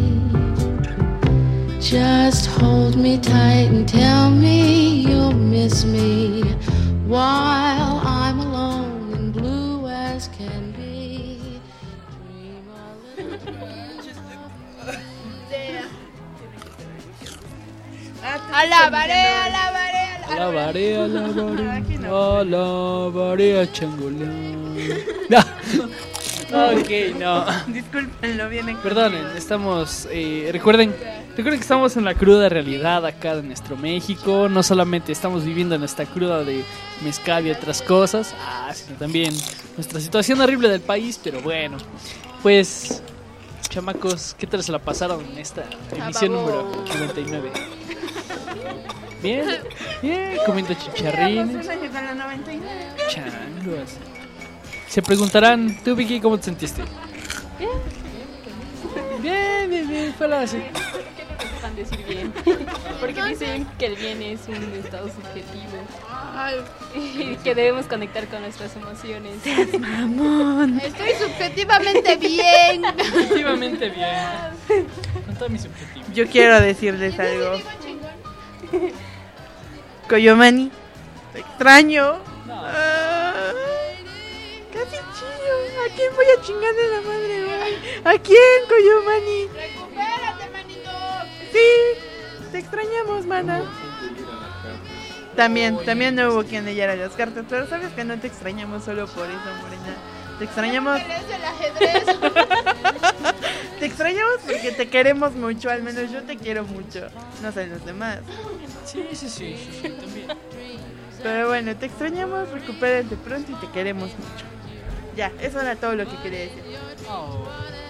Just hold me tight and tell me you'll miss me while I'm alone and blue as can be. Dream a little Alabaré, alabaré, Alabaré, alabaré, alabaré a Changoleón. Ok, no. Discúlpenlo, viene. Perdonen, estamos. Eh, recuerden, recuerden que estamos en la cruda realidad acá de nuestro México. No solamente estamos viviendo nuestra cruda de mezcal y otras cosas, ah, sino también nuestra situación horrible del país. Pero bueno, pues, chamacos, ¿qué tal se la pasaron en esta emisión número noventa y nueve? Bien, bien, comiendo chicharrines. Changos. Se preguntarán, tú Vicky, ¿cómo te sentiste? Bien. Bien, bien, bien, fue la así. ¿Por qué no nos dejan decir bien? Porque dicen que el bien es un estado subjetivo. Y que debemos conectar con nuestras emociones. Mamón. Estoy subjetivamente bien. Subjetivamente bien. Con todo mi subjetivo. Yo quiero decirles algo. Coyomani, te extraño. No. Ah, casi chillo. ¿A quién voy a chingarle la madre hoy? ¿A quién, Coyomani? Recupérate, manito. Sí, te extrañamos, mana. También, también no hubo quien leyera las cartas, pero sabes que no te extrañamos solo por eso, morena. Te extrañamos. El ajedrez. Te extrañamos porque te queremos mucho, al menos yo te quiero mucho. No sé los demás. Sí, sí, sí, sí, sí, también. Pero bueno, te extrañamos, recupérate pronto y te queremos mucho. Ya, eso era todo lo que quería decir. Oh.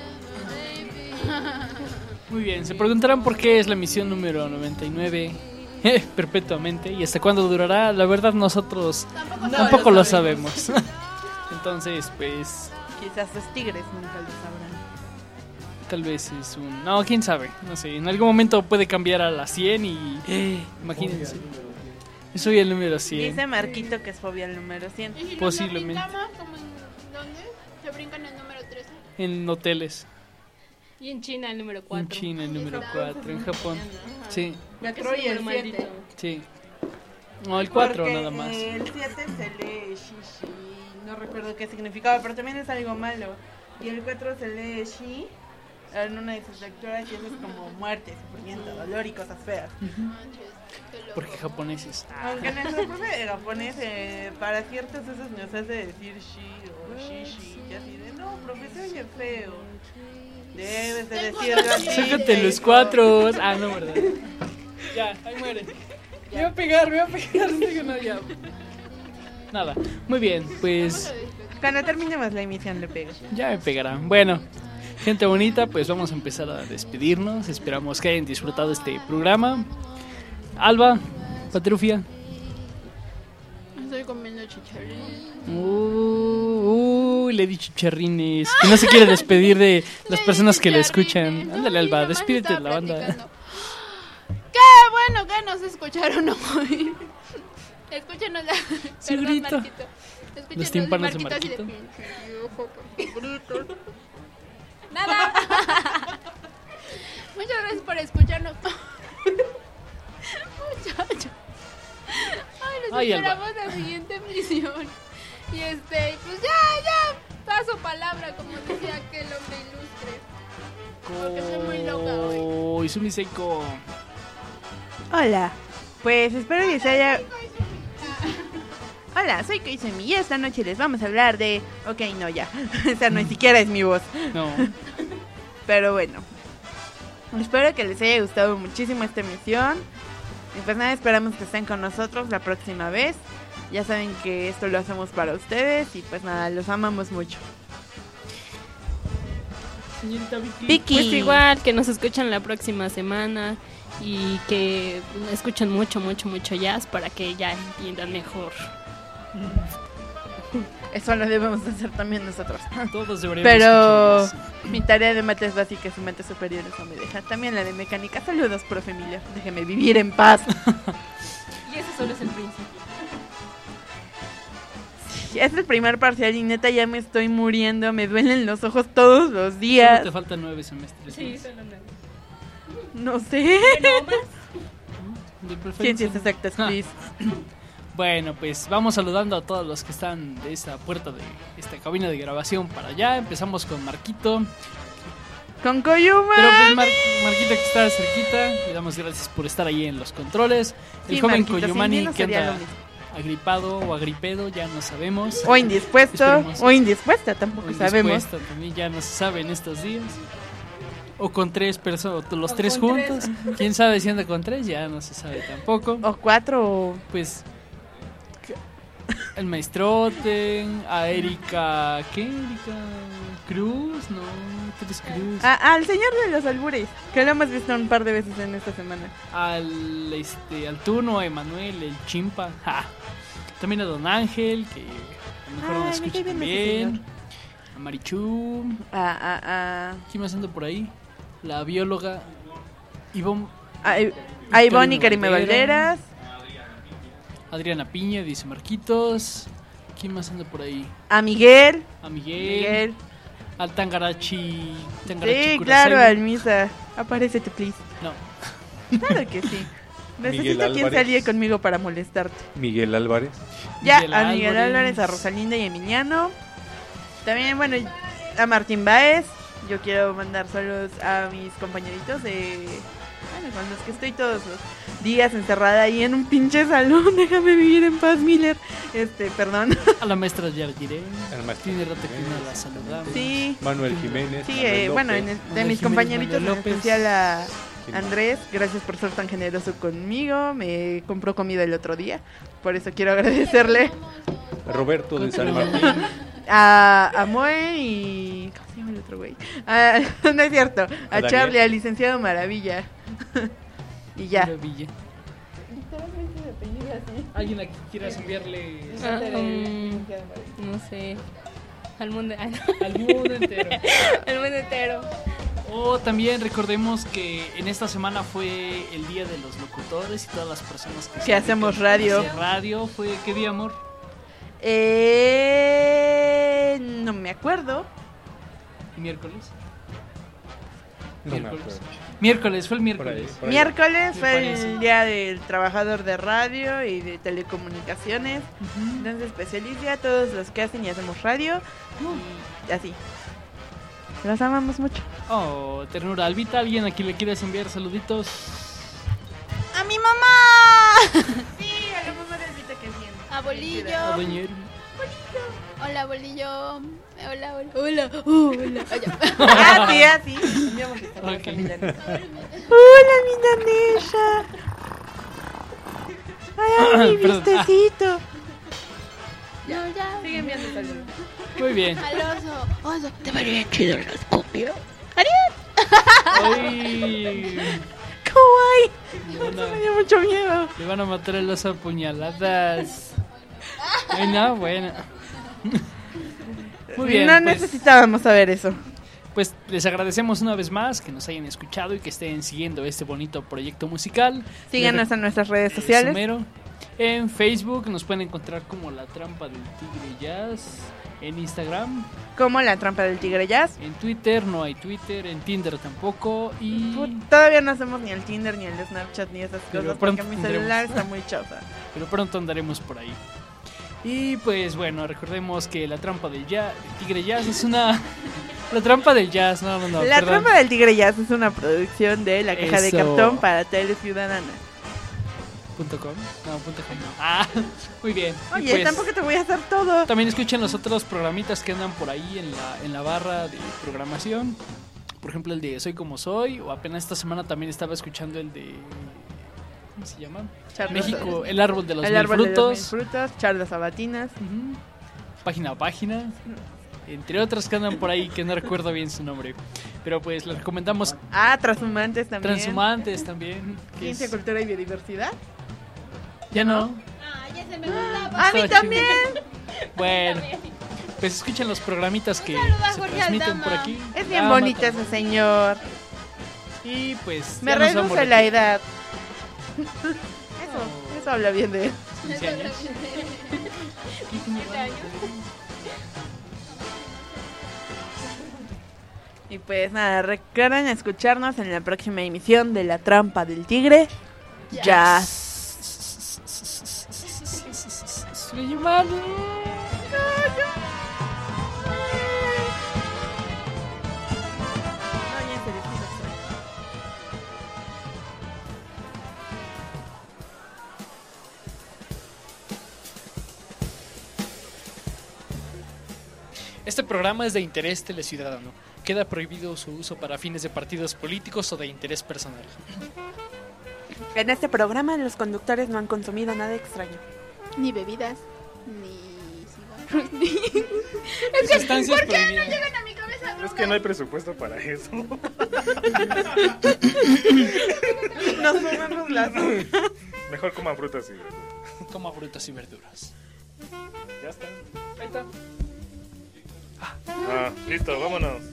Muy bien, se preguntarán por qué es la emisión número noventa y nueve eh, perpetuamente y hasta cuándo durará. La verdad nosotros tampoco, no tampoco lo, lo sabemos, sabemos. Entonces, pues... Quizás los tigres nunca lo sabrán. Tal vez es un... No, quién sabe, no sé. En algún momento puede cambiar a la cien y... Eh, imagínense. Soy el número cien. Dice Marquito que es fobia el número cien. ¿Y si posiblemente. Nos brincamos, como en, ¿dónde? ¿Se brincan el número trece? En hoteles. Y en China el número cuatro. En China el número cuatro, en Japón. Sí. cuatro y el siete. Sí. No, el cuatro Porque nada más. El siete se lee shishi. No recuerdo qué significaba, pero también es algo malo. Y el cuatro se lee shi en una de sus lecturas y eso es como muerte, sufrimiento, dolor y cosas feas. Uh-huh. Porque japoneses. Aunque nuestro profe de japonés eh, para ciertos usos nos hace decir shi o shishi y así de no, profe, se oye feo. Debes de decirlo así. Sácate los cuatro. Ah, no, verdad. Ya, ahí muere. Me voy a pegar, me voy a pegar. Digo, no, ya. Nada, muy bien, pues... Cuando terminemos la emisión le pego. Ya me pegarán. Bueno, gente bonita, pues vamos a empezar a despedirnos. Esperamos que hayan disfrutado este programa. Alba, Patrufia. Estoy comiendo chicharrines. Uh, uh, le di chicharrines. Que no se quiere despedir de las personas que le escuchan. Ándale, Alba, despídete de la banda. Qué bueno que nos escucharon hoy. Escúchenos la... Perdón, Marquito. Escúchenos los tímpanos de Marquito. Marquito. Nada. Muchas gracias por escucharnos. Muchachos. Ay, nos Ay, esperamos Alba. La siguiente emisión. Y este, pues ya, ya. Paso palabra, como decía aquel hombre ilustre. Porque soy muy loca hoy. Y su miseco. Hola. Pues espero que se haya... Hola, soy Koizumi y esta noche les vamos a hablar de... Ok, no, ya. Esa no ni siquiera es mi voz. No. Pero bueno. Espero que les haya gustado muchísimo esta emisión. Y pues nada, esperamos que estén con nosotros la próxima vez. Ya saben que esto lo hacemos para ustedes. Y pues nada, los amamos mucho. Señorita Vicky. Vicky. Pues igual, que nos escuchan la próxima semana. Y que escuchen mucho, mucho, mucho jazz para que ya entiendan mejor. Eso lo debemos hacer también nosotros. Todos deberíamos. Pero mi tarea de mates básicas y mates superiores no me deja. También la de mecánica. Saludos, profe Miller. Déjeme vivir en paz. Y ese solo es el principio. es el primer parcial y neta ya me estoy muriendo, me duelen los ojos todos los días. Solo te faltan nueve semestres. Sí, solo nueve. No sé. De preferencia. Ciencias exactas, please. Bueno, pues vamos saludando a todos los que están de esta puerta de esta cabina de grabación para allá. Empezamos con Marquito. Con Koyuma. Pero pues Mar Marquito que está cerquita, le damos gracias por estar ahí en los controles. El Sí, joven Marquito, Koyumani sin mí no que sería anda lo mismo. agripado o agripedo, ya no sabemos. O indispuesto, Esperemos. o indispuesta, tampoco O sabemos. indispuesto, también ya no se sabe en estos días. O con tres personas, los O tres con juntos. tres. ¿Quién sabe si anda con tres? Ya no se sabe tampoco. O cuatro, o... Pues el maestrote, a Erika, ¿qué? Erika Cruz, no, Tres Cruz. A- al señor de los albures, que lo hemos visto un par de veces en esta semana. Al este al Tuno, a Emanuel, el Chimpa. Ja. También a Don Ángel, que a lo mejor Ay, nos me escucha cae bien ese también. señor. A Marichu. A, a, a, ¿Quién más anda por ahí? La bióloga Ivonne. a, a Ivonne y Karime Valderas. Adriana Piña, dice Marquitos. ¿Quién más anda por ahí? A Miguel. A Miguel. Miguel. Al Tangarachi. Tangarachi Sí, Kurosei. claro, al Misa. Apárece tu please. No. Claro que sí. Miguel Necesito quien Álvarez. salga conmigo para molestarte. Miguel Álvarez. Ya, Miguel a Miguel Álvarez. Álvarez, a Rosalinda y Emiliano. También, bueno, a Martín Baez. Yo quiero mandar saludos a mis compañeritos de... Bueno, con los que estoy todos los días encerrada ahí en un pinche salón. Déjame vivir en paz, Miller. Este, perdón. A la maestra Yardiré. Al maestro Tiene rato que Jiménez. no la saludamos. Sí. Manuel Jiménez. Sí, Manuel eh, bueno, López. en el- de Manuel mis Jiménez, compañeritos, en Manuel López. especial a ¿Quién? Andrés, gracias por ser tan generoso conmigo. Me compró comida el otro día, por eso quiero agradecerle Roberto de San Martín. a, a Moe y... ¿Cómo se llama el otro güey? Ah, no es cierto, a, Daniel. Charlie, al licenciado Maravilla. Y ya. Maravilla. ¿Alguien aquí quieras enviarle Ah, um, no sé. Al mundo. Ah, no. al mundo entero? Al mundo entero. O también recordemos que en esta semana fue el día de los locutores y todas las personas que, Que se hacemos dedican a radio. hacer radio. ¿Fue qué día, amor? Eh, no me acuerdo. ¿Miércoles? No me Miércoles. acuerdo. Miércoles, fue el Por ahí, miércoles. por ahí. Miércoles Me fue parece. el día del trabajador de radio y de telecomunicaciones. Entonces, pues feliz día a todos los que hacen y hacemos radio. Y así. Los amamos mucho. Oh, ternura. Albita, ¿alguien aquí le quieres enviar saluditos? ¡A mi mamá! Sí, a la mamá de Albita que viene. A Bolillo. A Doña Eri. Hola, Bolillo. Hola, hola. Hola, hola. Ay, ya. Ah, sí, ah, sí. Enviamos esta Ok. cosa a Milanesa. Hola, Milanesa. Ay, mi Perdón. vistecito. No, ya. Sigue enviando saludos. Muy bien. Al oso. Oso, te va bien chido el escopio. Hoy Kawaii. le van Me a, dio mucho miedo. le van a matar el oso a puñaladas. Bueno, bueno. Muy bien. No pues, necesitábamos saber eso. pues les agradecemos una vez más que nos hayan escuchado y que estén siguiendo este bonito proyecto musical. Síganos Les en nuestras redes Eso sociales. mero. En Facebook nos pueden encontrar como La Trampa del Tigre Jazz. En Instagram, Como La Trampa del Tigre Jazz. en Twitter, no hay Twitter, en Tinder tampoco. Y Put- Todavía no hacemos ni el Tinder, ni el Snapchat, ni esas Pero cosas. pronto Porque mi tendremos. celular está muy chafa. pero pronto andaremos por ahí. Y pues bueno, recordemos que La Trampa del, jazz, del Tigre Jazz es una... La Trampa del Jazz, no, no, no, La perdón. Trampa del Tigre Jazz es una producción de La Caja de Eso. Cartón para Tele Ciudadana. Punto com. No, punto com no. Ah, muy bien. Y Oye, pues, tampoco te voy a hacer todo. también escuchen los otros programitas que andan por ahí en la, en la barra de programación. Por ejemplo, el de Soy Como Soy. O apenas esta semana también estaba escuchando el de... ¿Cómo se llama? Charlas- México, el árbol de los El mil árbol de los frutos. mil frutos, charlas sabatinas. Ujú. Página a página. Entre otras que andan por ahí que no recuerdo bien su nombre. Pero pues les recomendamos Ah, Transhumantes también. Transhumantes también. que Ciencia, es- Cultura y Biodiversidad. Ya no. Ah, ya se me gustaba. A mí Estaba también. Bueno, pues escuchen los programitas que saludo a se Jorge transmiten Aldama. por aquí. Es bien Ah, bonito mátalo. ese señor. Y pues Me ya nos vamos reduce de la aquí. edad. Eso, eso habla bien de él. quince años. Y pues nada, recuerden escucharnos en la próxima emisión de La Trampa del Tigre. Jazz. Jazz. Soy humano. Este programa es de interés teleciudadano. Queda prohibido su uso para fines de partidos políticos o de interés personal. En este programa los conductores no han consumido nada extraño. Ni bebidas, ni cigarros, ni... Es que, Sustancias ¿por qué no prohibidas. llegan a mi cabeza drogas? Es que no hay presupuesto para eso. Nos fumamos las Mejor coman frutas y verduras. Coma frutas y verduras. Ya está. Ahí está. Ah, listo, vámonos.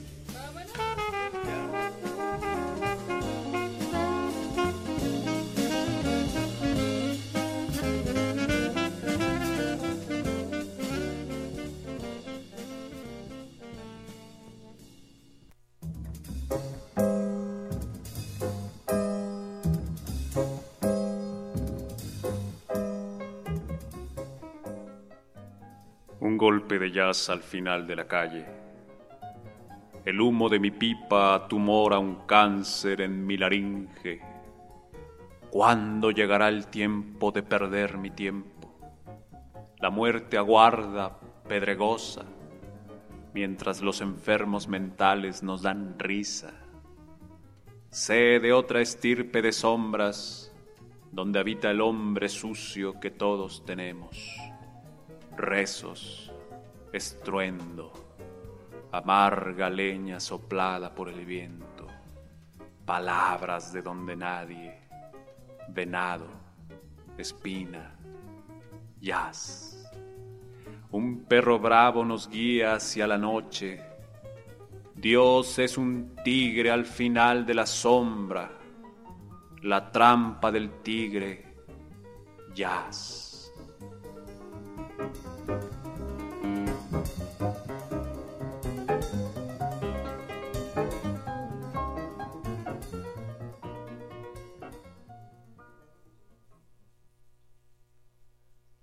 Un golpe de jazz al final de la calle. El humo de mi pipa tumora un cáncer en mi laringe. ¿Cuándo llegará el tiempo de perder mi tiempo? La muerte aguarda, pedregosa, mientras los enfermos mentales nos dan risa. Sé de otra estirpe de sombras, donde habita el hombre sucio que todos tenemos. Rezos, estruendo, amarga leña soplada por el viento, palabras de donde nadie, venado, espina, jazz. Un perro bravo nos guía hacia la noche. Dios es un tigre al final de la sombra, la trampa del tigre, jazz.